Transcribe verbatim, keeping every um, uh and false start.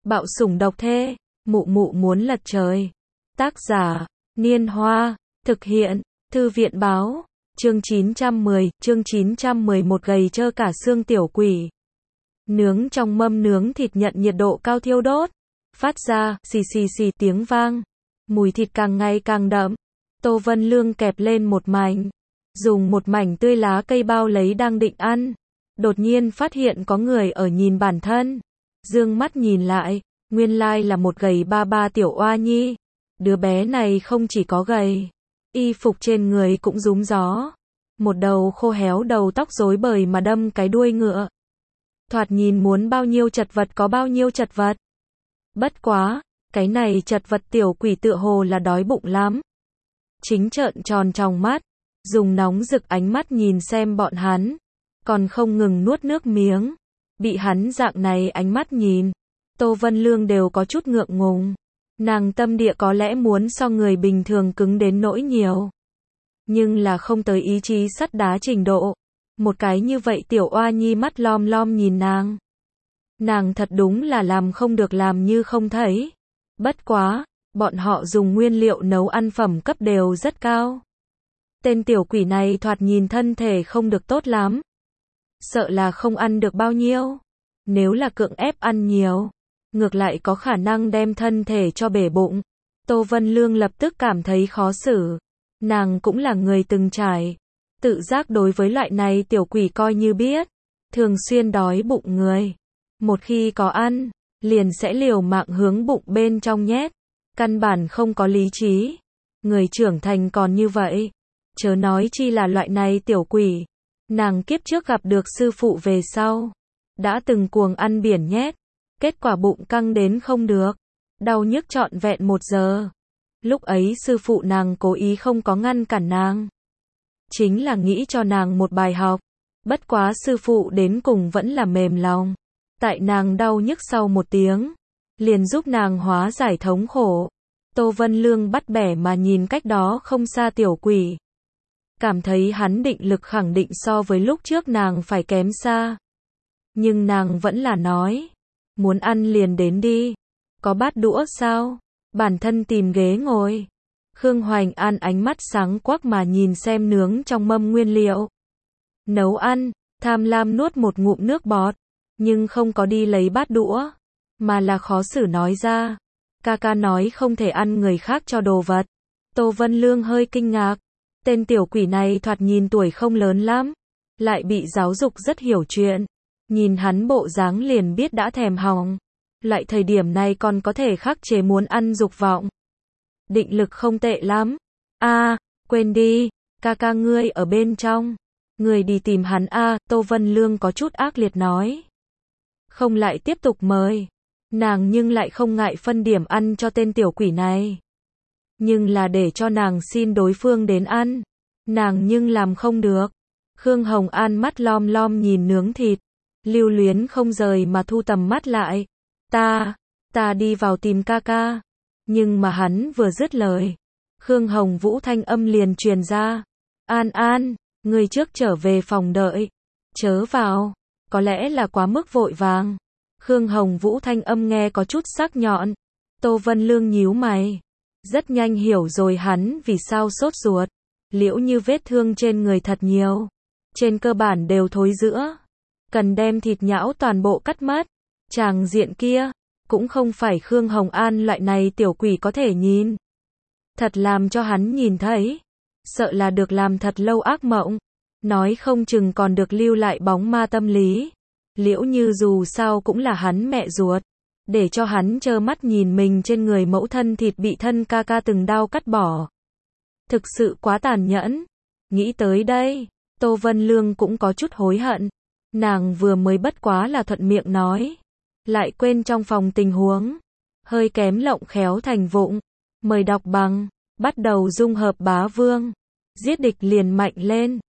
Bạo sủng độc thê, mụ mụ muốn lật trời. Tác giả, Niên Hoa, thực hiện, Thư viện báo, chương chín trăm mười, chương chín trăm mười một gầy trơ cả xương tiểu quỷ. Nướng trong mâm nướng thịt nhận nhiệt độ cao thiêu đốt, phát ra, xì xì xì tiếng vang. Mùi thịt càng ngày càng đậm. Tô Vân Lương kẹp lên một mảnh, dùng một mảnh tươi lá cây bao lấy đang định ăn. Đột nhiên phát hiện có người ở nhìn bản thân. Dương mắt nhìn lại, nguyên lai là một gầy ba ba tiểu oa nhi. Đứa bé này không chỉ có gầy, y phục trên người cũng rúm gió. Một đầu khô héo, đầu tóc rối bời mà đâm cái đuôi ngựa. Thoạt nhìn muốn bao nhiêu chật vật có bao nhiêu chật vật. Bất quá, cái này chật vật tiểu quỷ tựa hồ là đói bụng lắm. Chính trợn tròn tròng mắt, dùng nóng rực ánh mắt nhìn xem bọn hắn, còn không ngừng nuốt nước miếng. Bị hắn dạng này ánh mắt nhìn, Tô Vân Lương đều có chút ngượng ngùng. Nàng tâm địa có lẽ muốn so người bình thường cứng đến nỗi nhiều, nhưng là không tới ý chí sắt đá trình độ. Một cái như vậy tiểu oa nhi mắt lom lom nhìn nàng. Nàng thật đúng là làm không được làm như không thấy. Bất quá, bọn họ dùng nguyên liệu nấu ăn phẩm cấp đều rất cao. Tên tiểu quỷ này thoạt nhìn thân thể không được tốt lắm. Sợ là không ăn được bao nhiêu. Nếu là cưỡng ép ăn nhiều, ngược lại có khả năng đem thân thể cho bể bụng. Tô Vân Lương lập tức cảm thấy khó xử. Nàng cũng là người từng trải. Tự giác đối với loại này tiểu quỷ coi như biết. Thường xuyên đói bụng người. Một khi có ăn, liền sẽ liều mạng hướng bụng bên trong nhét. Căn bản không có lý trí. Người trưởng thành còn như vậy. Chớ nói chi là loại này tiểu quỷ. Nàng kiếp trước gặp được sư phụ về sau. Đã từng cuồng ăn biển nhét. Kết quả bụng căng đến không được. Đau nhức trọn vẹn một giờ. Lúc ấy sư phụ nàng cố ý không có ngăn cản nàng. Chính là nghĩ cho nàng một bài học. Bất quá sư phụ đến cùng vẫn là mềm lòng. Tại nàng đau nhức sau một tiếng, liền giúp nàng hóa giải thống khổ. Tô Vân Lương bắt bẻ mà nhìn cách đó không xa tiểu quỷ. Cảm thấy hắn định lực khẳng định so với lúc trước nàng phải kém xa. Nhưng nàng vẫn là nói. Muốn ăn liền đến đi. Có bát đũa sao? Bản thân tìm ghế ngồi. Khương Hoành An ánh mắt sáng quắc mà nhìn xem nướng trong mâm nguyên liệu. Nấu ăn, tham lam nuốt một ngụm nước bọt. Nhưng không có đi lấy bát đũa. Mà là khó xử nói ra. Ca ca nói không thể ăn người khác cho đồ vật. Tô Vân Lương hơi kinh ngạc. Tên tiểu quỷ này thoạt nhìn tuổi không lớn lắm. Lại bị giáo dục rất hiểu chuyện. Nhìn hắn bộ dáng liền biết đã thèm hỏng. Loại thời điểm này còn có thể khắc chế muốn ăn dục vọng. Định lực không tệ lắm. A, à, quên đi, ca ca ngươi ở bên trong. Người đi tìm hắn a, à, Tô Vân Lương có chút ác liệt nói. Không lại tiếp tục mời. Nàng nhưng lại không ngại phân điểm ăn cho tên tiểu quỷ này. Nhưng là để cho nàng xin đối phương đến ăn. Nàng nhưng làm không được. Khương Hồng An mắt lom lom nhìn nướng thịt. Lưu luyến không rời mà thu tầm mắt lại. Ta, ta đi vào tìm ca ca. Nhưng mà hắn vừa dứt lời. Khương Hồng Vũ thanh âm liền truyền ra. An An, người trước trở về phòng đợi. Chớ vào. Có lẽ là quá mức vội vàng. Khương Hồng Vũ thanh âm nghe có chút sắc nhọn. Tô Vân Lương nhíu mày. Rất nhanh hiểu rồi hắn vì sao sốt ruột. Liễu như vết thương trên người thật nhiều. Trên cơ bản đều thối rữa. Cần đem thịt nhão toàn bộ cắt mất. Tràng diện kia, cũng không phải Khương Hồng An loại này tiểu quỷ có thể nhìn. Thật làm cho hắn nhìn thấy. Sợ là được làm thật lâu ác mộng. Nói không chừng còn được lưu lại bóng ma tâm lý. Liễu như dù sao cũng là hắn mẹ ruột. Để cho hắn trơ mắt nhìn mình trên người mẫu thân thịt bị thân ca ca từng đao cắt bỏ. Thực sự quá tàn nhẫn. Nghĩ tới đây, Tô Vân Lương cũng có chút hối hận. Nàng vừa mới bất quá là thuận miệng nói. Lại quên trong phòng tình huống. Hơi kém lộng khéo thành vụng. Mời đọc bằng. Bắt đầu dung hợp bá vương. Giết địch liền mạnh lên.